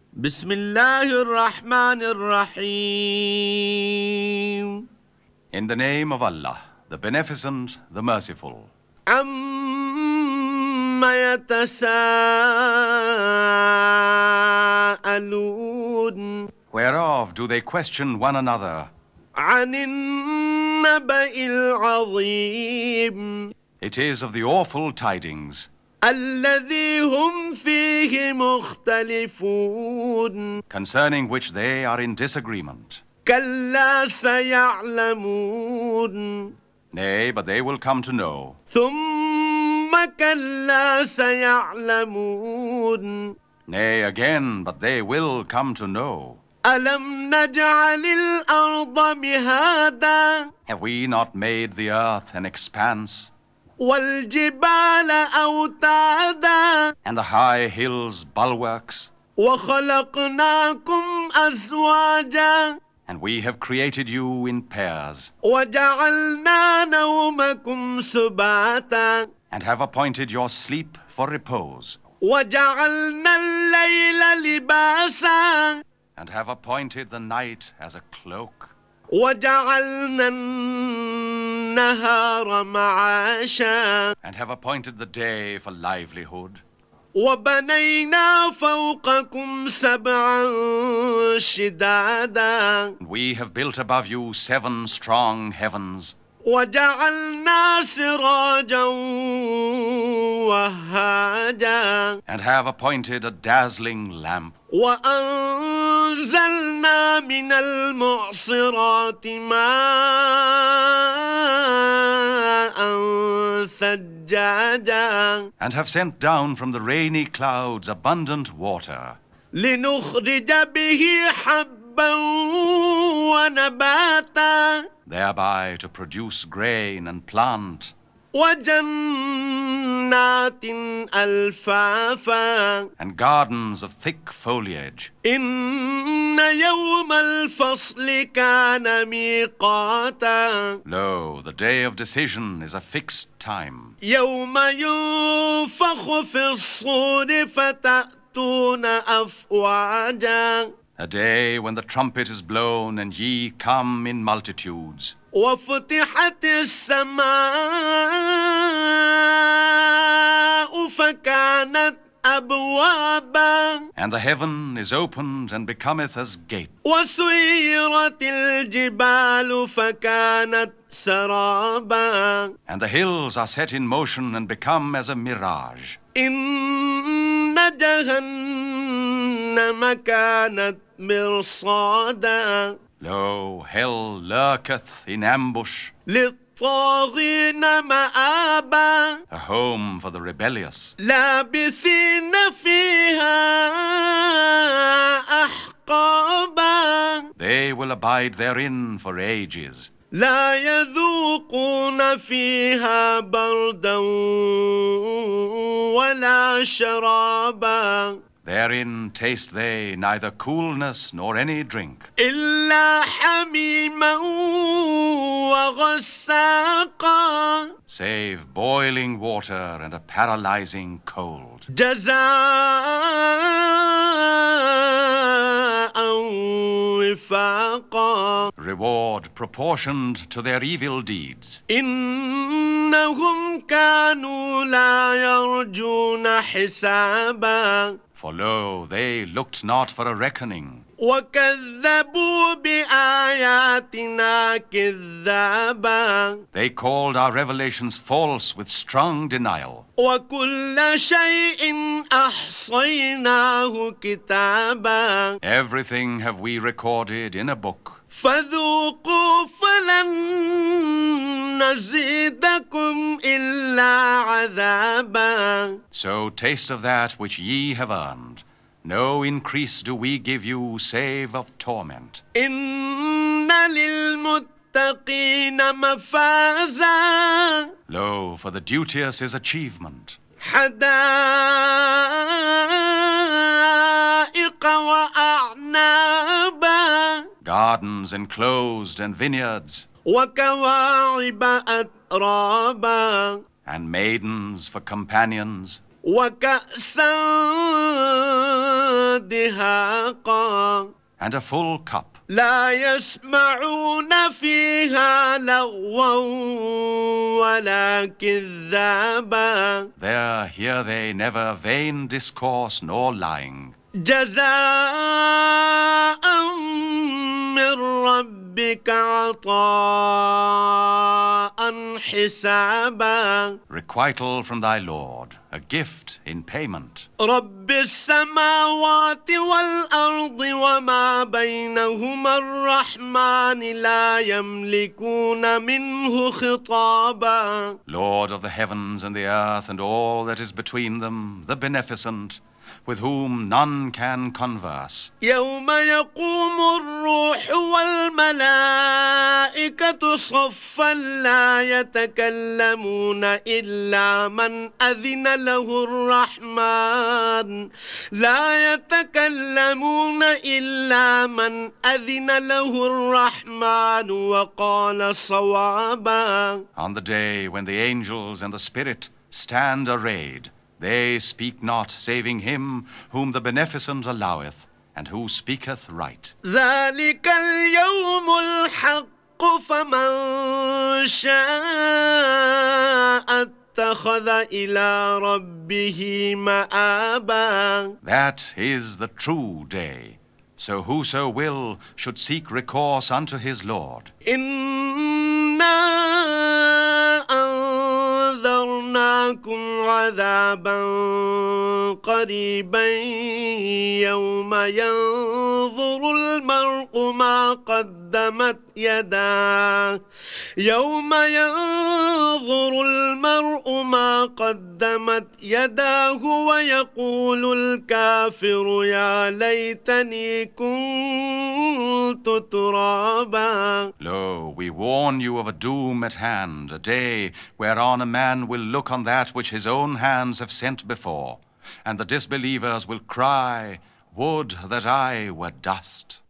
بسم الله الرحمن الرحيم. In the name of Allah, the Beneficent, the Merciful. عما يتساءلون Whereof do they question one another? عن النبأ العظيم It is of the awful tidings, الذي هم فيه مختلفون concerning which they are in disagreement. كلا سيعلمون Nay, but they will come to know. ثم كلا سيعلمون Nay, again, but they will come to know. ألم نجعل الأرض مهادا Have we not made the earth an expanse, والجبال أوتادا and the high hills bulwarks? وخلقناكم أزواجا And we have created you in pairs, وجعلنا نومكم سباتا and have appointed your sleep for repose, وجعلنا الليل لباسا and have appointed the night as a cloak, وجعلنا النهار معاشا and have appointed the day for livelihood, وبنينا فوقكم سبعا شدادا and we have built above you 7 strong heavens, وجعلنا سراجا وهاجا and have appointed a dazzling lamp, وأنزلنا من المعصرات ماء ثجاجا and have sent down from the rainy clouds abundant water, لنخرج به حبا ونباتا thereby to produce grain and plant, وجنات ألفافا and gardens of thick foliage. إن يوم الفصل كان ميقاتا Lo, the day of decision is a fixed time, يوم ينفخ في الصور فتأتون أفواجا a day when the trumpet is blown and ye come in multitudes, وفتحت السماء فكانت أبوابا and the heaven is opened and becometh as gate, وسيرت الجبال فكانت سرابا and the hills are set in motion and become as a mirage. إن جهنم كانت مرصادا Lo, hell lurketh in ambush, للطاغين مآبا a home for the rebellious. لابثين فيها أحقابا They will abide therein for ages. لا يذوقون فيها بردا ولا شرابا Therein taste they neither coolness nor any drink, إلا حميما وغساقا save boiling water and a paralyzing cold, جزاء وفاقا reward proportioned to their evil deeds. إنهم كانوا لا يرجون حسابا For lo, they looked not for a reckoning, وكذبوا بآياتنا كذابا they called our revelations false with strong denial. وكل شيء أحصيناه كتابا Everything have we recorded in a book. فذوقوا فلن نزيدكم إلا عذابا So taste of that which ye have earned. No increase do we give you save of torment. إن للمتقين مفازا Lo, for the duteous is achievement, حدائق وأعنابا gardens enclosed and vineyards, وكواعب أترابا and maidens for companions, وكأسا دهاقا and a full cup. لا يسمعون فيها لغوا ولا كذابا There hear they never vain discourse nor lying. جزاء من ربك عطاء حسابا Requital from thy Lord, a gift in payment. رب السماوات والأرض وما بينهما الرحمن لا يملكون منه خطابا Lord of the heavens and the earth and all that is between them, the beneficent, with whom none can converse. يوم يقوم الروح والملائكة صفا لا يتكلمون إلا من أذن له الرحمن وقال صوابا On the day when the angels and the Spirit stand arrayed, they speak not, saving him whom the beneficent alloweth, and who speaketh right. ذلك اليوم الحق فمن شاء اتخذ إلى ربه مآبا That is the true day. So whoso will should seek recourse unto his Lord. إنا أنذرناكم عذابا قريبا يوم ينظر المرء ما قدمت يداه ويقول الكافر يا ليتني كنت ترابا Lo, we warn you of a doom at hand, a day whereon a man will look on that which his own hands have sent before, and the disbelievers will cry, Would that I were dust.